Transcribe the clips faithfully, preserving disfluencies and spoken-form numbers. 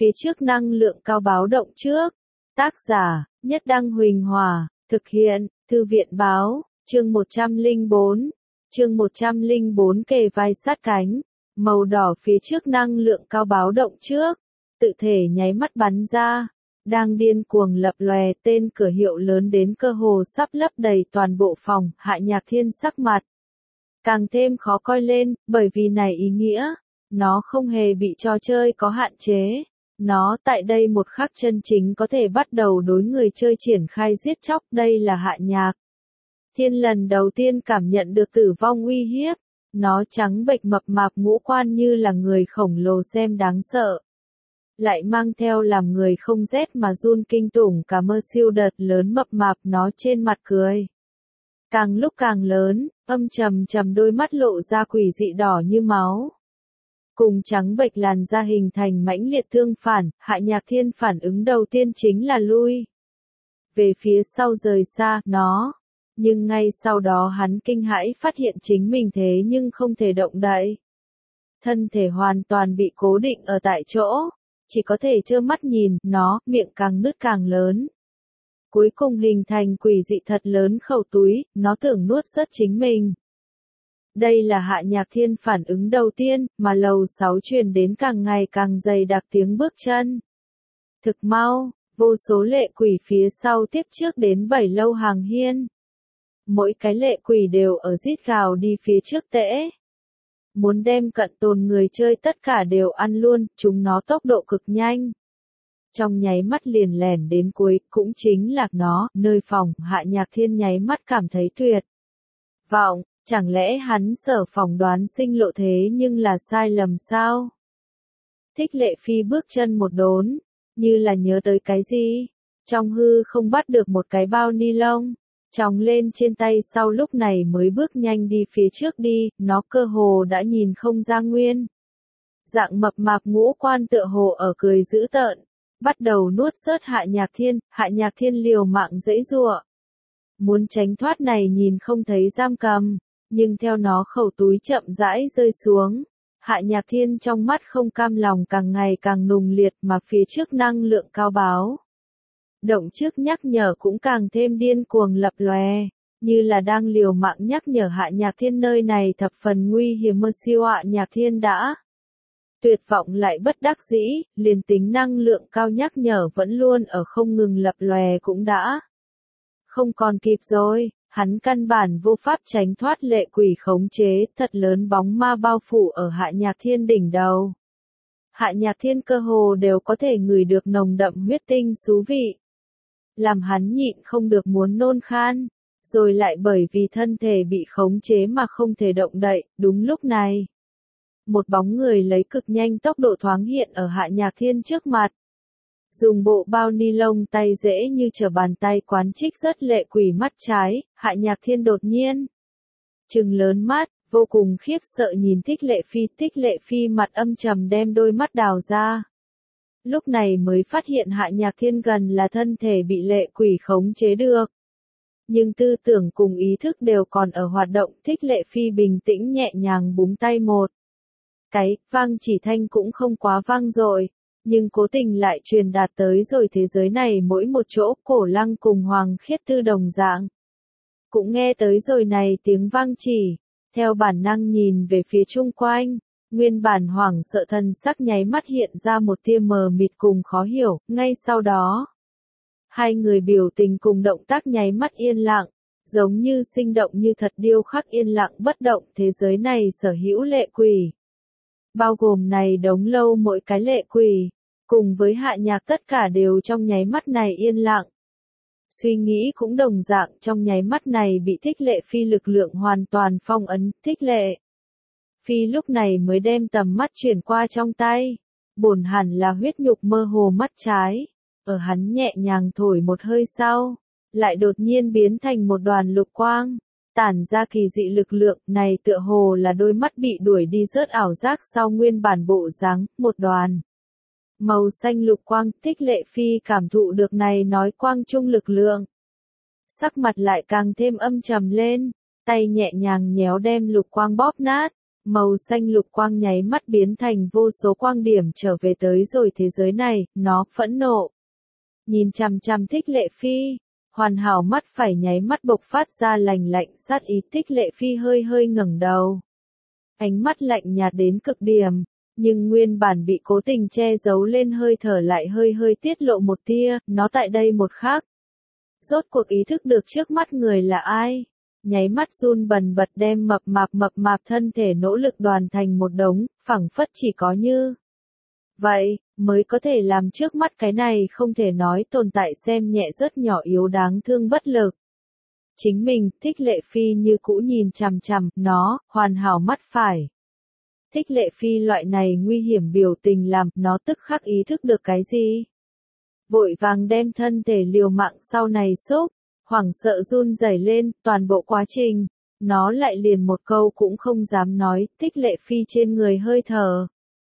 Phía trước năng lượng cao báo động trước. Tác giả, Nhất Đăng Huỳnh Hòa, thực hiện, Thư viện Báo, chương một trăm lẻ bốn. Chương một trăm lẻ bốn kề vai sát cánh, màu đỏ phía trước năng lượng cao báo động trước, tự thể nháy mắt bắn ra, đang điên cuồng lập lòe tên cửa hiệu lớn đến cơ hồ sắp lấp đầy toàn bộ phòng, Hạ Nhạc Thiên sắc mặt càng thêm khó coi lên, bởi vì này ý nghĩa, nó không hề bị trò chơi có hạn chế. Nó tại đây một khắc chân chính có thể bắt đầu đối người chơi triển khai giết chóc, đây là Hạ Nhạc Thiên lần đầu tiên cảm nhận được tử vong uy hiếp, nó trắng bệch mập mạp ngũ quan như là người khổng lồ xem đáng sợ. Lại mang theo làm người không rét mà run kinh tủng cả mơ siêu đợt lớn mập mạp nó trên mặt cười. Càng lúc càng lớn, âm trầm trầm đôi mắt lộ ra quỷ dị đỏ như máu. Cùng trắng bệch làn da hình thành mãnh liệt thương phản, Hạ Nhạc Thiên phản ứng đầu tiên chính là lui về phía sau rời xa nó. Nhưng ngay sau đó hắn kinh hãi phát hiện chính mình thế nhưng không thể động đậy. Thân thể hoàn toàn bị cố định ở tại chỗ, chỉ có thể trơ mắt nhìn nó, miệng càng nứt càng lớn. Cuối cùng hình thành quỷ dị thật lớn khẩu túi, nó tưởng nuốt rớt chính mình. Đây là Hạ Nhạc Thiên phản ứng đầu tiên, mà lầu sáu truyền đến càng ngày càng dày đặc tiếng bước chân. Thực mau, vô số lệ quỷ phía sau tiếp trước đến bảy lâu hàng hiên. Mỗi cái lệ quỷ đều ở rít gào đi phía trước tễ. Muốn đem cận tồn người chơi tất cả đều ăn luôn, chúng nó tốc độ cực nhanh. Trong nháy mắt liền lẻn đến cuối, cũng chính là nó, nơi phòng, Hạ Nhạc Thiên nháy mắt cảm thấy tuyệt vọng, chẳng lẽ hắn sở phỏng đoán sinh lộ thế nhưng là sai lầm sao? Thích Lệ Phi bước chân một đốn, như là nhớ tới cái gì, trong hư không bắt được một cái bao ni lông. Tròng lên trên tay sau lúc này mới bước nhanh đi phía trước đi, nó cơ hồ đã nhìn không ra nguyên. Dạng mập mạp ngũ quan tựa hồ ở cười dữ tợn, bắt đầu nuốt rớt Hạ Nhạc Thiên, Hạ Nhạc Thiên liều mạng giãy giụa. Muốn tránh thoát này nhìn không thấy giam cầm, nhưng theo nó khẩu túi chậm rãi rơi xuống, Hạ Nhạc Thiên trong mắt không cam lòng càng ngày càng nùng liệt mà phía trước năng lượng cao báo động trước nhắc nhở cũng càng thêm điên cuồng lập lòe, như là đang liều mạng nhắc nhở Hạ Nhạc Thiên nơi này thập phần nguy hiểm. Mơ siêu Hạ Nhạc Thiên đã tuyệt vọng lại bất đắc dĩ, liền tính năng lượng cao nhắc nhở vẫn luôn ở không ngừng lập lòe cũng đã không còn kịp rồi, hắn căn bản vô pháp tránh thoát lệ quỷ khống chế, thật lớn bóng ma bao phủ ở Hạ Nhạc Thiên đỉnh đầu. Hạ Nhạc Thiên cơ hồ đều có thể ngửi được nồng đậm huyết tinh xú vị, làm hắn nhịn không được muốn nôn khan, rồi lại bởi vì thân thể bị khống chế mà không thể động đậy. Đúng lúc này, một bóng người lấy cực nhanh tốc độ thoáng hiện ở Hạ Nhạc Thiên trước mặt. Dùng bộ bao ni lông tay dễ như trở bàn tay quán trích rất lệ quỷ mắt trái, Hạ Nhạc Thiên đột nhiên trừng lớn mắt, vô cùng khiếp sợ nhìn Thích Lệ Phi. Thích Lệ Phi mặt âm trầm đem đôi mắt đào ra. Lúc này mới phát hiện Hạ Nhạc Thiên gần là thân thể bị lệ quỷ khống chế được. Nhưng tư tưởng cùng ý thức đều còn ở hoạt động. Thích Lệ Phi bình tĩnh nhẹ nhàng búng tay một cái, vang chỉ thanh cũng không quá vang dội, nhưng cố tình lại truyền đạt tới rồi thế giới này mỗi một chỗ. Cổ Lăng cùng Hoàng Khiết Tư đồng dạng cũng nghe tới rồi này tiếng vang chỉ, theo bản năng nhìn về phía chung quanh. Nguyên bản hoảng sợ thân sắc nháy mắt hiện ra một tia mờ mịt cùng khó hiểu, ngay sau đó, hai người biểu tình cùng động tác nháy mắt yên lặng, giống như sinh động như thật điêu khắc yên lặng bất động. Thế giới này sở hữu lệ quỷ, bao gồm này đống lâu mỗi cái lệ quỷ, cùng với Hạ Nhạc tất cả đều trong nháy mắt này yên lặng. Suy nghĩ cũng đồng dạng trong nháy mắt này bị Thích Lệ Phi lực lượng hoàn toàn phong ấn. Thích Lệ Phi lúc này mới đem tầm mắt chuyển qua trong tay, bổn hẳn là huyết nhục mơ hồ mắt trái, ở hắn nhẹ nhàng thổi một hơi sau, lại đột nhiên biến thành một đoàn lục quang, tản ra kỳ dị lực lượng. Này tựa hồ là đôi mắt bị đuổi đi rớt ảo giác sau nguyên bản bộ dáng, một đoàn màu xanh lục quang. Thích Lệ Phi cảm thụ được này nói quang trung lực lượng, sắc mặt lại càng thêm âm trầm lên, tay nhẹ nhàng nhéo đem lục quang bóp nát, Màu xanh lục quang nháy mắt biến thành vô số quang điểm trở về tới rồi thế giới này, nó phẫn nộ. Nhìn chằm chằm Thích Lệ Phi, hoàn hảo mắt phải nháy mắt bộc phát ra lành lạnh sát ý. Thích Lệ Phi hơi hơi ngẩng đầu. Ánh mắt lạnh nhạt đến cực điểm, nhưng nguyên bản bị cố tình che giấu lên hơi thở lại hơi hơi tiết lộ một tia, nó tại đây một khắc. Rốt cuộc ý thức được trước mắt người là ai. Nháy mắt run bần bật đem mập mạp mập mạp thân thể nỗ lực đoàn thành một đống, phẳng phất chỉ có như vậy, mới có thể làm trước mắt cái này không thể nói tồn tại xem nhẹ rất nhỏ yếu đáng thương bất lực. Chính mình, Thích Lệ Phi như cũ nhìn chằm chằm, nó, hoàn hảo mắt phải. Thích Lệ Phi loại này nguy hiểm biểu tình làm, nó tức khắc ý thức được cái gì? Vội vàng đem thân thể liều mạng sau này xúc, hoảng sợ run rẩy lên, toàn bộ quá trình, nó lại liền một câu cũng không dám nói. Thích Lệ Phi trên người hơi thở,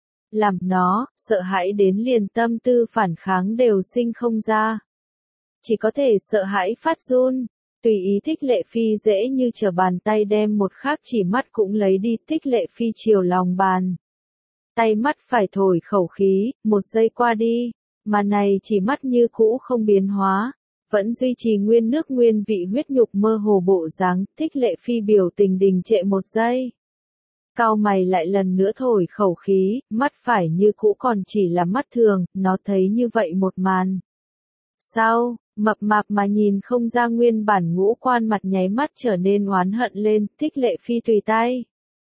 làm nó, sợ hãi đến liền tâm tư phản kháng đều sinh không ra. Chỉ có thể sợ hãi phát run, tùy ý. Thích Lệ Phi dễ như trở bàn tay đem một khác chỉ mắt cũng lấy đi. Thích Lệ Phi chiều lòng bàn tay mắt phải thổi khẩu khí, một giây qua đi, mà này chỉ mắt như cũ không biến hóa, vẫn duy trì nguyên nước nguyên vị huyết nhục mơ hồ bộ dáng. Thích Lệ Phi biểu tình đình trệ một giây. Cao mày lại lần nữa thổi khẩu khí, mắt phải như cũ còn chỉ là mắt thường, nó thấy như vậy một màn. Sao, mập mạp mà nhìn không ra nguyên bản ngũ quan mặt nháy mắt trở nên oán hận lên. Thích Lệ Phi tùy tay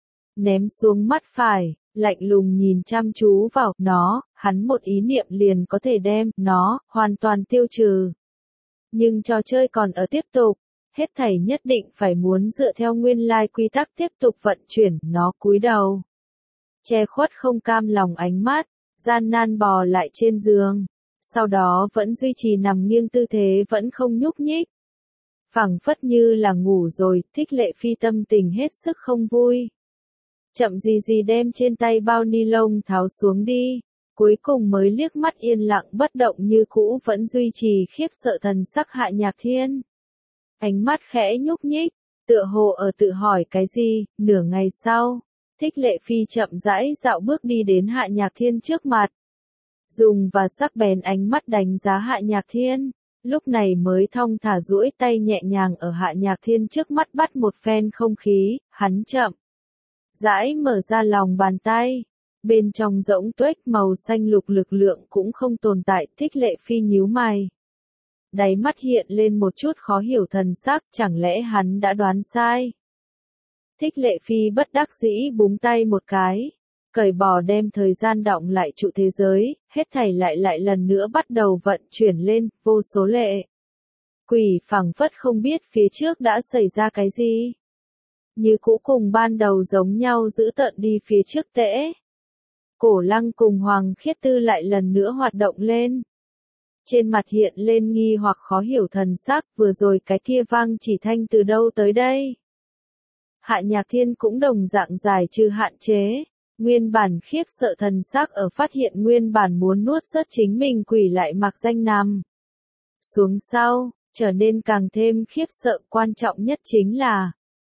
ném xuống mắt phải, lạnh lùng nhìn chăm chú vào nó, hắn một ý niệm liền có thể đem nó hoàn toàn tiêu trừ. Nhưng trò chơi còn ở tiếp tục, hết thảy nhất định phải muốn dựa theo nguyên lai quy tắc tiếp tục vận chuyển. Nó cúi đầu, che khuất không cam lòng ánh mắt, gian nan bò lại trên giường, sau đó vẫn duy trì nằm nghiêng tư thế vẫn không nhúc nhích. Phẳng phất như là ngủ rồi. Thích Lệ Phi tâm tình hết sức không vui. Chậm gì gì đem trên tay bao ni lông tháo xuống đi, cuối cùng mới liếc mắt yên lặng bất động như cũ vẫn duy trì khiếp sợ thần sắc Hạ Nhạc Thiên. Ánh mắt khẽ nhúc nhích, tựa hồ ở tự hỏi cái gì. Nửa ngày sau, Thích Lệ Phi chậm rãi dạo bước đi đến Hạ Nhạc Thiên trước mặt, dùng và sắc bén ánh mắt đánh giá Hạ Nhạc Thiên, lúc này mới thong thả duỗi tay nhẹ nhàng ở Hạ Nhạc Thiên trước mắt bắt một phen không khí. Hắn chậm rãi mở ra lòng bàn tay, bên trong rỗng tuếch màu xanh lục lực lượng cũng không tồn tại. Thích Lệ Phi nhíu mày, đáy mắt hiện lên một chút khó hiểu thần sắc, chẳng lẽ hắn đã đoán sai? Thích Lệ Phi bất đắc dĩ búng tay một cái, cởi bỏ đem thời gian đọng lại trụ thế giới, hết thảy lại lại lần nữa bắt đầu vận chuyển lên. Vô số lệ quỷ phẳng phất không biết phía trước đã xảy ra cái gì, như cũ cùng ban đầu giống nhau giữ tợn đi phía trước tễ. Cổ Lăng cùng Hoàng Khiết Tư lại lần nữa hoạt động lên. Trên mặt hiện lên nghi hoặc khó hiểu thần sắc, vừa rồi cái kia vang chỉ thanh từ đâu tới đây? Hạ Nhạc Thiên cũng đồng dạng giải trừ hạn chế, nguyên bản khiếp sợ thần sắc ở phát hiện nguyên bản muốn nuốt rớt chính mình quỷ lại mặc danh nằm xuống sau, trở nên càng thêm khiếp sợ. Quan trọng nhất chính là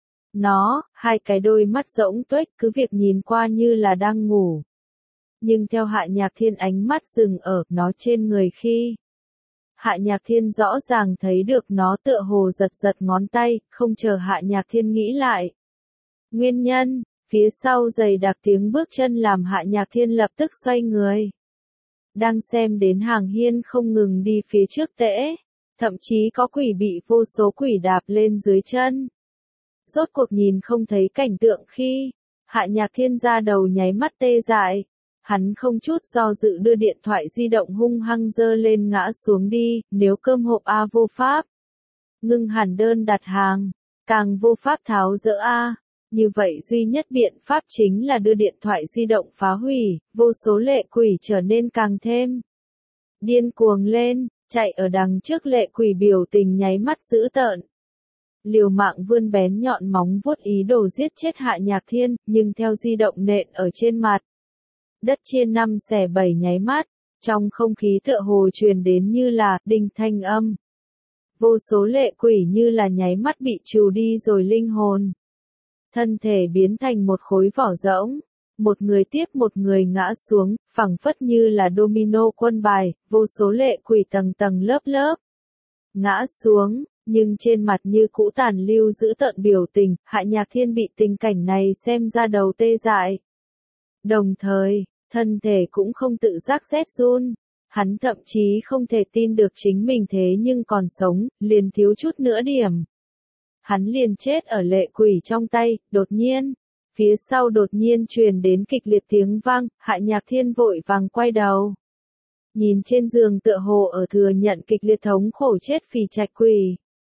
nó, hai cái đôi mắt rỗng tuếch cứ việc nhìn qua như là đang ngủ. Nhưng theo Hạ Nhạc Thiên ánh mắt dừng ở nó trên người khi, Hạ Nhạc Thiên rõ ràng thấy được nó tựa hồ giật giật ngón tay, không chờ Hạ Nhạc Thiên nghĩ lại nguyên nhân, phía sau dày đặc tiếng bước chân làm Hạ Nhạc Thiên lập tức xoay người. Đang xem đến hàng hiên không ngừng đi phía trước tễ, thậm chí có quỷ bị vô số quỷ đạp lên dưới chân. Rốt cuộc nhìn không thấy cảnh tượng khi, Hạ Nhạc Thiên ra đầu nháy mắt tê dại. Hắn không chút do dự đưa điện thoại di động hung hăng giơ lên ngã xuống đi. Nếu cơm hộp A vô pháp ngưng hẳn đơn đặt hàng, càng vô pháp tháo dỡ A, như vậy duy nhất biện pháp chính là đưa điện thoại di động phá hủy. Vô số lệ quỷ trở nên càng thêm điên cuồng lên, chạy ở đằng trước lệ quỷ biểu tình nháy mắt dữ tợn, liều mạng vươn bén nhọn móng vuốt ý đồ giết chết Hạ Nhạc Thiên, nhưng theo di động nện ở trên mặt đất chia năm xẻ bảy nháy mắt, trong không khí tựa hồ truyền đến như là đinh thanh âm. Vô số lệ quỷ như là nháy mắt bị trừ đi rồi linh hồn. thân thể biến thành một khối vỏ rỗng. Một người tiếp một người ngã xuống, phẳng phất như là domino quân bài, vô số lệ quỷ tầng tầng lớp lớp. Ngã xuống, nhưng trên mặt như cũ tàn lưu giữ tợn biểu tình, Hạ Nhạc Thiên bị tình cảnh này xem ra đầu tê dại. Đồng thời, thân thể cũng không tự giác rét run. Hắn thậm chí không thể tin được chính mình thế nhưng còn sống, liền thiếu chút nữa điểm. Hắn liền chết ở lệ quỷ trong tay, đột nhiên. Phía sau đột nhiên truyền đến kịch liệt tiếng vang, Hạ Nhạc Thiên vội vàng quay đầu. Nhìn trên giường tựa hồ ở thừa nhận kịch liệt thống khổ chết phì trạch quỷ.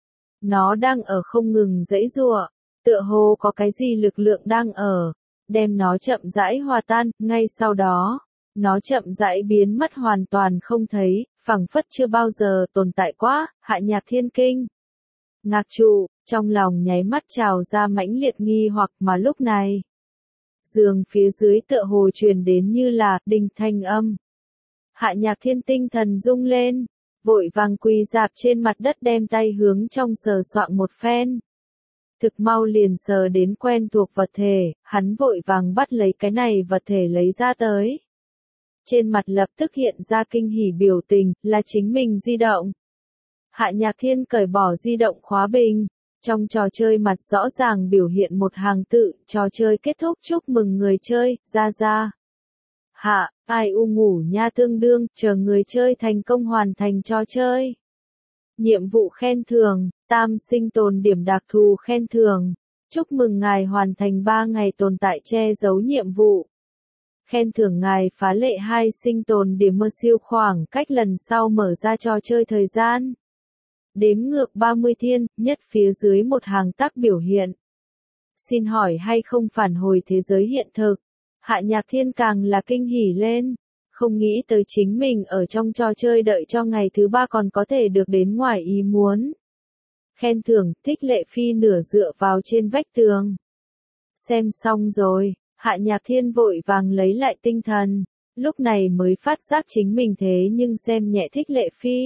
Nó đang ở không ngừng giãy giụa, tựa hồ có cái gì lực lượng đang ở, đem nó chậm rãi hòa tan, ngay sau đó, nó chậm rãi biến mất hoàn toàn không thấy, phẳng phất chưa bao giờ tồn tại quá, Hạ Nhạc Thiên kinh. Ngạc trụ, trong lòng nháy mắt trào ra mãnh liệt nghi hoặc mà lúc này. Giường phía dưới tựa hồ truyền đến như là đinh thanh âm. Hạ Nhạc Thiên tinh thần rung lên, vội vàng quỳ dạp trên mặt đất đem tay hướng trong sờ soạng một phen. Thực mau liền sờ đến quen thuộc vật thể, hắn vội vàng bắt lấy cái này vật thể lấy ra tới. Trên mặt lập tức hiện ra kinh hỉ biểu tình, là chính mình di động. Hạ Nhạc Thiên cởi bỏ di động khóa bình. Trong trò chơi mặt rõ ràng biểu hiện một hàng tự, trò chơi kết thúc chúc mừng người chơi, ra ra. Hạ, ai u ngủ nha tương đương, chờ người chơi thành công hoàn thành trò chơi. Nhiệm vụ khen thưởng, tam sinh tồn điểm đặc thù khen thưởng. Chúc mừng ngài hoàn thành ba ngày tồn tại che giấu nhiệm vụ. Khen thưởng ngài phá lệ hai sinh tồn điểm mơ siêu khoảng cách lần sau mở ra trò chơi thời gian. Đếm ngược ba mươi thiên, nhất phía dưới một hàng tác biểu hiện. Xin hỏi hay không phản hồi thế giới hiện thực? Hạ Nhạc Thiên càng là kinh hỉ lên. Không nghĩ tới chính mình ở trong trò chơi đợi cho ngày thứ ba còn có thể được đến ngoài ý muốn. Khen thưởng, Thích Lệ Phi nửa dựa vào trên vách tường. Xem xong rồi, Hạ Nhạc Thiên vội vàng lấy lại tinh thần. Lúc này mới phát giác chính mình thế nhưng xem nhẹ Thích Lệ Phi.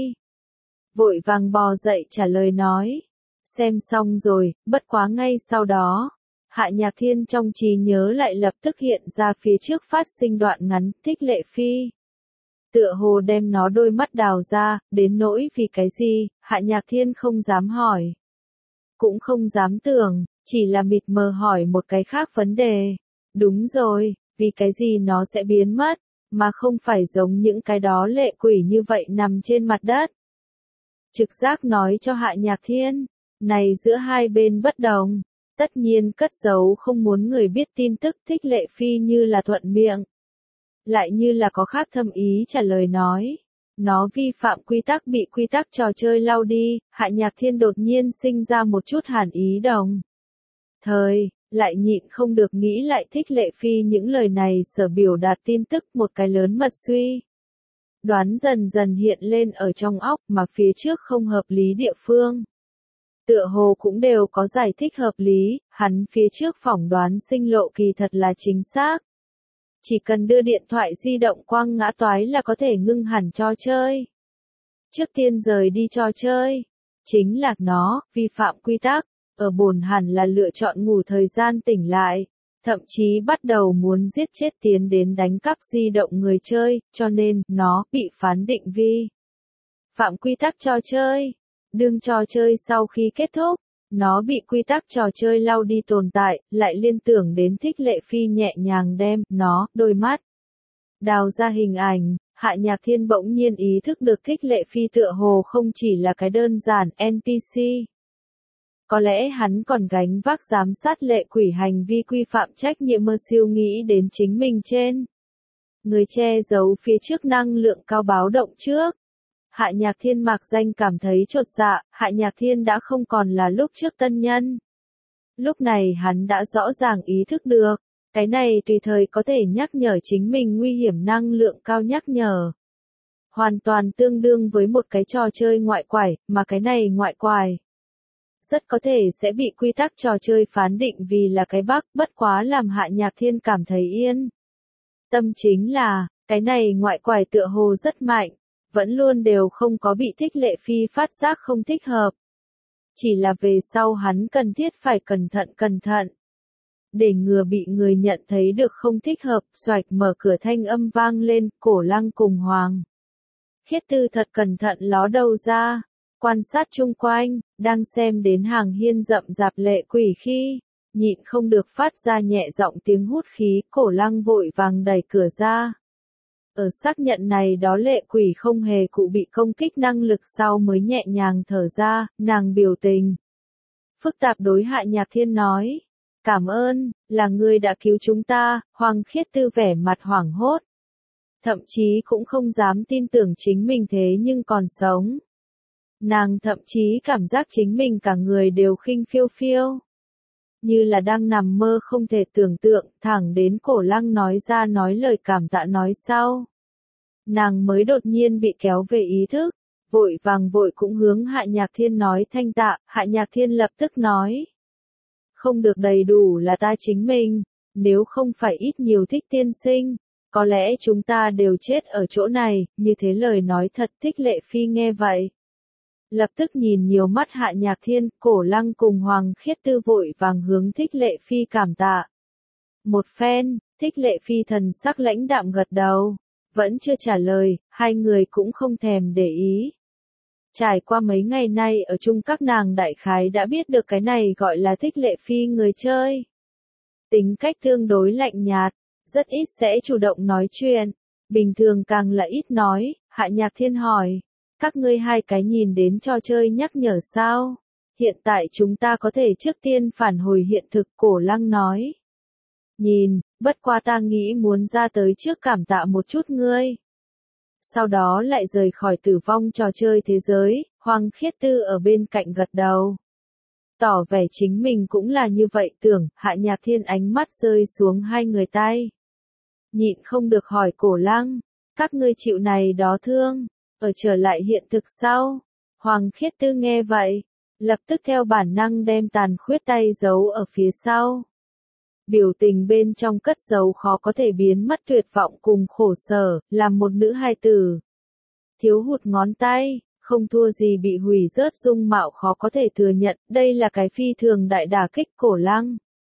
Vội vàng bò dậy trả lời nói. Xem xong rồi, bất quá ngay sau đó. Hạ Nhạc Thiên trong trí nhớ lại lập tức hiện ra phía trước phát sinh đoạn ngắn Thích Lệ Phi. Tựa hồ đem nó đôi mắt đào ra, đến nỗi vì cái gì, Hạ Nhạc Thiên không dám hỏi. Cũng không dám tưởng, chỉ là mịt mờ hỏi một cái khác vấn đề. Đúng rồi, vì cái gì nó sẽ biến mất, mà không phải giống những cái đó lệ quỷ như vậy nằm trên mặt đất. Trực giác nói cho Hạ Nhạc Thiên, này giữa hai bên bất đồng, tất nhiên cất giấu không muốn người biết tin tức Thích Lệ Phi như là thuận miệng. Lại như là có khác thâm ý trả lời nói. Nó vi phạm quy tắc bị quy tắc trò chơi lau đi, Hạ Nhạc Thiên đột nhiên sinh ra một chút hàn ý đồng. Thời, lại nhịn không được nghĩ lại Thích Lệ Phi những lời này sở biểu đạt tin tức một cái lớn mật suy. Đoán dần dần hiện lên ở trong óc mà phía trước không hợp lý địa phương. Tựa hồ cũng đều có giải thích hợp lý, hắn phía trước phỏng đoán sinh lộ kỳ thật là chính xác. Chỉ cần đưa điện thoại di động quang ngã toái là có thể ngưng hẳn trò chơi. Trước tiên rời đi trò chơi, chính là nó, vi phạm quy tắc, ở bổn hẳn là lựa chọn ngủ thời gian tỉnh lại, thậm chí bắt đầu muốn giết chết tiến đến đánh cắp di động người chơi, cho nên, nó bị phán định vi phạm quy tắc trò chơi. Đương trò chơi sau khi kết thúc, nó bị quy tắc trò chơi lau đi tồn tại, lại liên tưởng đến Thích Lệ Phi nhẹ nhàng đem, nó, đôi mắt, đào ra hình ảnh, Hạ Nhạc Thiên bỗng nhiên ý thức được Thích Lệ Phi tựa hồ không chỉ là cái đơn giản en pê xê. Có lẽ hắn còn gánh vác giám sát lệ quỷ hành vi quy phạm trách nhiệm mơ siêu nghĩ đến chính mình trên. Người che giấu phía trước năng lượng cao báo động trước. Hạ Nhạc Thiên mạc danh cảm thấy chột dạ, Hạ Nhạc Thiên đã không còn là lúc trước tân nhân. Lúc này hắn đã rõ ràng ý thức được, cái này tùy thời có thể nhắc nhở chính mình nguy hiểm năng lượng cao nhắc nhở. Hoàn toàn tương đương với một cái trò chơi ngoại quải, mà cái này ngoại quải. Rất có thể sẽ bị quy tắc trò chơi phán định vì là cái bug, bất quá làm Hạ Nhạc Thiên cảm thấy yên. Tâm chính là, cái này ngoại quải tựa hồ rất mạnh. Vẫn luôn đều không có bị Thích Lệ Phi phát giác không thích hợp. Chỉ là về sau hắn cần thiết phải cẩn thận cẩn thận. để ngừa bị người nhận thấy được không thích hợp, xoạch mở cửa thanh âm vang lên, Cổ Lăng cùng Hoàng Khiết Tư thật cẩn thận ló đầu ra, quan sát chung quanh, đang xem đến hàng hiên rậm rạp lệ quỷ khi, nhịn không được phát ra nhẹ giọng tiếng hút khí, Cổ Lăng vội vàng đẩy cửa ra. Ở xác nhận này đó lệ quỷ không hề cụ bị công kích năng lực sau mới nhẹ nhàng thở ra, nàng biểu tình phức tạp đối Hạ Nhạc Thiên nói. Cảm ơn, là ngươi đã cứu chúng ta, Hoàng Khiết Tư vẻ mặt hoảng hốt. Thậm chí cũng không dám tin tưởng chính mình thế nhưng còn sống. Nàng thậm chí cảm giác chính mình cả người đều khinh phiêu phiêu. Như là đang nằm mơ không thể tưởng tượng, thẳng đến Cổ Lăng nói ra nói lời cảm tạ nói sau. Nàng mới đột nhiên bị kéo về ý thức, vội vàng vội cũng hướng Hạ Nhạc Thiên nói thanh tạ, Hạ Nhạc Thiên lập tức nói. Không được đầy đủ là ta chính mình, nếu không phải ít nhiều Thích tiên sinh, có lẽ chúng ta đều chết ở chỗ này, như thế lời nói thật. Thích Lệ Phi nghe vậy. Lập tức nhìn nhiều mắt Hạ Nhạc Thiên, Cổ Lăng cùng Hoàng Khiết Tư vội vàng hướng Thích Lệ Phi cảm tạ. Một phen, Thích Lệ Phi thần sắc lãnh đạm gật đầu, vẫn chưa trả lời, hai người cũng không thèm để ý. Trải qua mấy ngày nay ở chung các nàng đại khái đã biết được cái này gọi là Thích Lệ Phi người chơi. Tính cách tương đối lạnh nhạt, rất ít sẽ chủ động nói chuyện, bình thường càng là ít nói. Hạ Nhạc Thiên hỏi, các ngươi hai cái nhìn đến trò chơi nhắc nhở sao? Hiện tại chúng ta có thể trước tiên phản hồi hiện thực, Cổ Lăng nói. Nhìn, bất qua ta nghĩ muốn ra tới trước cảm tạ một chút ngươi. Sau đó lại rời khỏi tử vong trò chơi thế giới, Hoàng Khiết Tư ở bên cạnh gật đầu. Tỏ vẻ chính mình cũng là như vậy tưởng, Hạ Nhạc Thiên ánh mắt rơi xuống hai người tay. Nhịn không được hỏi Cổ Lăng, các ngươi chịu này đó thương, ở trở lại hiện thực sau. Hoàng Khiết Tư nghe vậy, lập tức theo bản năng đem tàn khuyết tay giấu ở phía sau. Biểu tình bên trong cất giấu khó có thể biến mất tuyệt vọng cùng khổ sở, làm một nữ hài tử. Thiếu hụt ngón tay, không thua gì bị hủy rớt dung mạo khó có thể thừa nhận, đây là cái phi thường đại đả kích. Cổ Lăng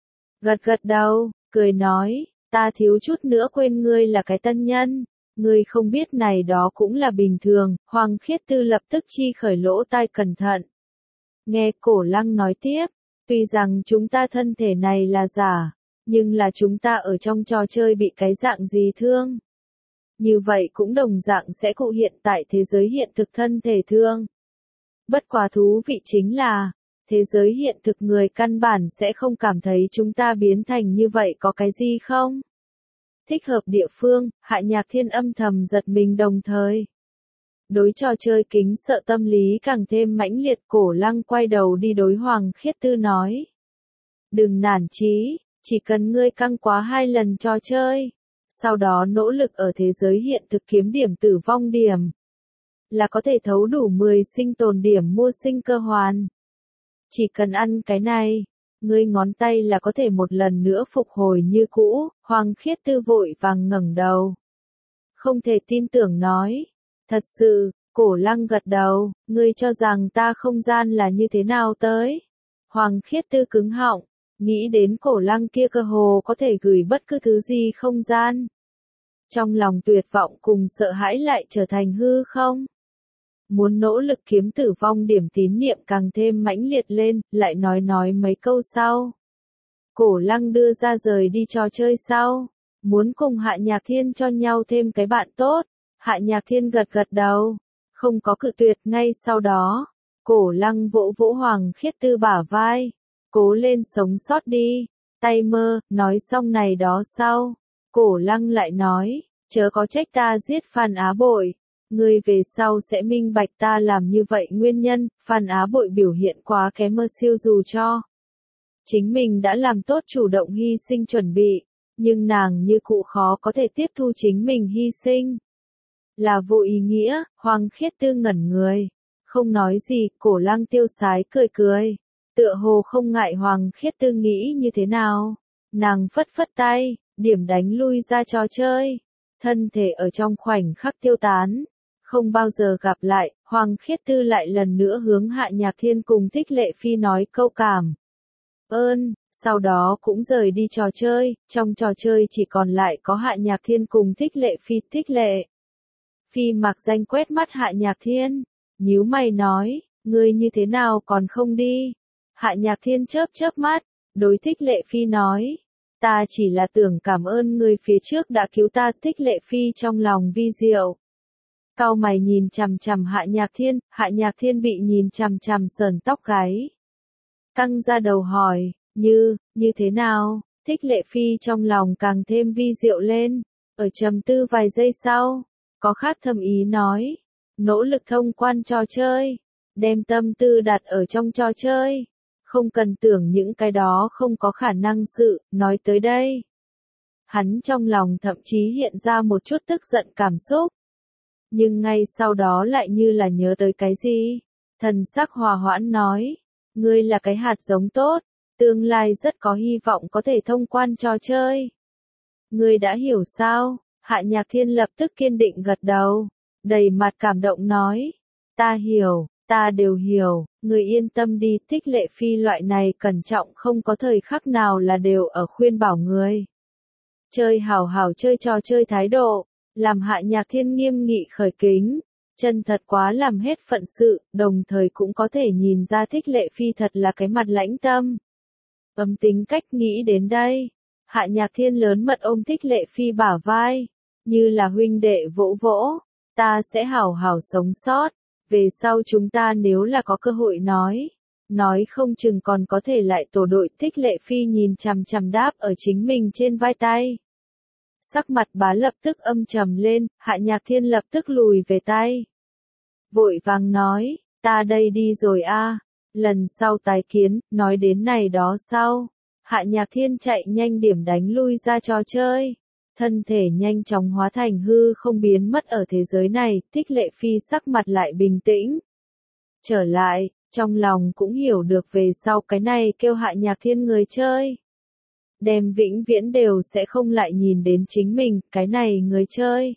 gật gật đầu, cười nói, ta thiếu chút nữa quên ngươi là cái tân nhân, ngươi không biết này đó cũng là bình thường. Hoàng Khiết Tư lập tức chi khởi lỗ tai cẩn thận. Nghe Cổ Lăng nói tiếp, tuy rằng chúng ta thân thể này là giả, nhưng là chúng ta ở trong trò chơi bị cái dạng gì thương. Như vậy cũng đồng dạng sẽ cụ hiện tại thế giới hiện thực thân thể thương. Bất quá thú vị chính là, thế giới hiện thực người căn bản sẽ không cảm thấy chúng ta biến thành như vậy có cái gì không? Thích hợp địa phương, Hạ Nhạc Thiên âm thầm giật mình đồng thời. Đối trò chơi kính sợ tâm lý càng thêm mãnh liệt. Cổ Lăng quay đầu đi đối Hoàng Khiết Tư nói. Đừng nản chí, chỉ cần ngươi căng quá hai lần trò chơi, sau đó nỗ lực ở thế giới hiện thực kiếm điểm tử vong điểm, là có thể thấu đủ mười sinh tồn điểm mua sinh cơ hoàn. Chỉ cần ăn cái này, ngươi ngón tay là có thể một lần nữa phục hồi như cũ. Hoàng Khiết Tư vội vàng ngẩng đầu, không thể tin tưởng nói, thật sự. Cổ Lăng gật đầu, ngươi cho rằng ta không gian là như thế nào tới? Hoàng Khiết Tư cứng họng, nghĩ đến Cổ Lăng kia cơ hồ có thể gửi bất cứ thứ gì không gian. Trong lòng tuyệt vọng cùng sợ hãi lại trở thành hư không. Muốn nỗ lực kiếm tử vong điểm tín niệm càng thêm mãnh liệt lên, lại nói nói mấy câu sau. Cổ Lăng đưa ra rời đi trò chơi sau, muốn cùng Hạ Nhạc Thiên cho nhau thêm cái bạn tốt. Hạ Nhạc Thiên gật gật đầu, không có cự tuyệt. Ngay sau đó, Cổ Lăng vỗ vỗ Hoàng Khiết Tư bả vai, cố lên sống sót đi, tay mơ. Nói xong này đó sau, Cổ Lăng lại nói, chớ có trách ta giết Phan Á Bội, ngươi về sau sẽ minh bạch ta làm như vậy nguyên nhân. Phan Á Bội biểu hiện quá kém mơ siêu dù cho chính mình đã làm tốt chủ động hy sinh chuẩn bị, nhưng nàng như cụ khó có thể tiếp thu chính mình hy sinh. Là vô ý nghĩa. Hoàng Khiết Tư ngẩn người, không nói gì. Cổ Lăng tiêu sái cười cười, tựa hồ không ngại Hoàng Khiết Tư nghĩ như thế nào. Nàng phất phất tay, điểm đánh lui ra trò chơi, thân thể ở trong khoảnh khắc tiêu tán. Không bao giờ gặp lại, Hoàng Khiết Tư lại lần nữa hướng Hạ Nhạc Thiên cùng Thích Lệ Phi nói câu cảm ơn, Sau đó cũng rời đi trò chơi, trong trò chơi chỉ còn lại có Hạ Nhạc Thiên cùng Thích Lệ Phi. Thích Lệ Phi mặc danh quét mắt Hạ Nhạc Thiên, nhíu mày nói, ngươi như thế nào còn không đi? Hạ Nhạc Thiên chớp chớp mắt, đối Thích Lệ Phi nói, ta chỉ là tưởng cảm ơn người phía trước đã cứu ta. Thích Lệ Phi trong lòng vi diệu, cau mày nhìn chằm chằm Hạ Nhạc Thiên. Hạ Nhạc Thiên bị nhìn chằm chằm sờn tóc gáy, căng ra đầu hỏi, như, như thế nào? Thích Lệ Phi trong lòng càng thêm vi diệu lên, ở trầm tư vài giây sau, có khác thâm ý nói, nỗ lực thông quan trò chơi, đem tâm tư đặt ở trong trò chơi, không cần tưởng những cái đó không có khả năng sự. Nói tới đây, hắn trong lòng thậm chí hiện ra một chút tức giận cảm xúc, nhưng ngay sau đó lại như là nhớ tới cái gì, thần sắc hòa hoãn nói, ngươi là cái hạt giống tốt, tương lai rất có hy vọng có thể thông quan trò chơi. Ngươi đã hiểu sao? Hạ Nhạc Thiên lập tức kiên định gật đầu, đầy mặt cảm động nói, ta hiểu, ta đều hiểu, ngươi yên tâm đi. Thích Lệ Phi loại này cẩn trọng không có thời khắc nào là đều ở khuyên bảo người chơi hảo hảo chơi trò chơi thái độ, làm Hạ Nhạc Thiên nghiêm nghị khởi kính, chân thật quá làm hết phận sự, đồng thời cũng có thể nhìn ra Thích Lệ Phi thật là cái mặt lãnh tâm, ấm tính cách. Nghĩ đến đây, Hạ Nhạc Thiên lớn mật ôm Thích Lệ Phi bả vai, như là huynh đệ vỗ vỗ, ta sẽ hảo hảo sống sót, về sau chúng ta nếu là có cơ hội nói, nói không chừng còn có thể lại tổ đội. Thích Lệ Phi nhìn chằm chằm đáp ở chính mình trên vai tay, sắc mặt bá lập tức âm trầm lên. Hạ Nhạc Thiên lập tức lùi về tay, vội vàng nói, ta đây đi rồi a, lần sau tái kiến. Nói đến này đó sau, Hạ Nhạc Thiên chạy nhanh điểm đánh lui ra trò chơi, thân thể nhanh chóng hóa thành hư không biến mất ở thế giới này. Thích Lệ Phi sắc mặt lại bình tĩnh trở lại, trong lòng cũng hiểu được về sau cái này kêu Hạ Nhạc Thiên người chơi, đem vĩnh viễn đều sẽ không lại nhìn đến chính mình. Cái này người chơi,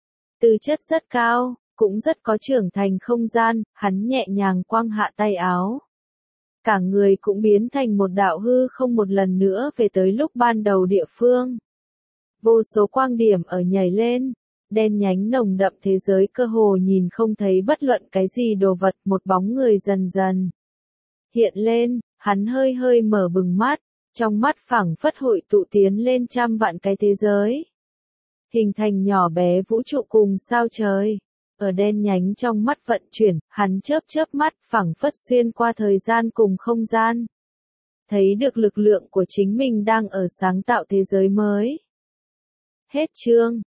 tư chất rất cao, cũng rất có trưởng thành không gian. Hắn nhẹ nhàng quăng hạ tay áo, cả người cũng biến thành một đạo hư không, một lần nữa về tới lúc ban đầu địa phương. Vô số quang điểm ở nhảy lên, đen nhánh nồng đậm thế giới cơ hồ nhìn không thấy bất luận cái gì đồ vật. Một bóng người dần dần hiện lên, hắn hơi hơi mở bừng mắt, trong mắt phảng phất hội tụ tiến lên trăm vạn cái thế giới, hình thành nhỏ bé vũ trụ cùng sao trời. Ở đen nhánh trong mắt vận chuyển, hắn chớp chớp mắt, phảng phất xuyên qua thời gian cùng không gian, thấy được lực lượng của chính mình đang ở sáng tạo thế giới mới. Hết chương.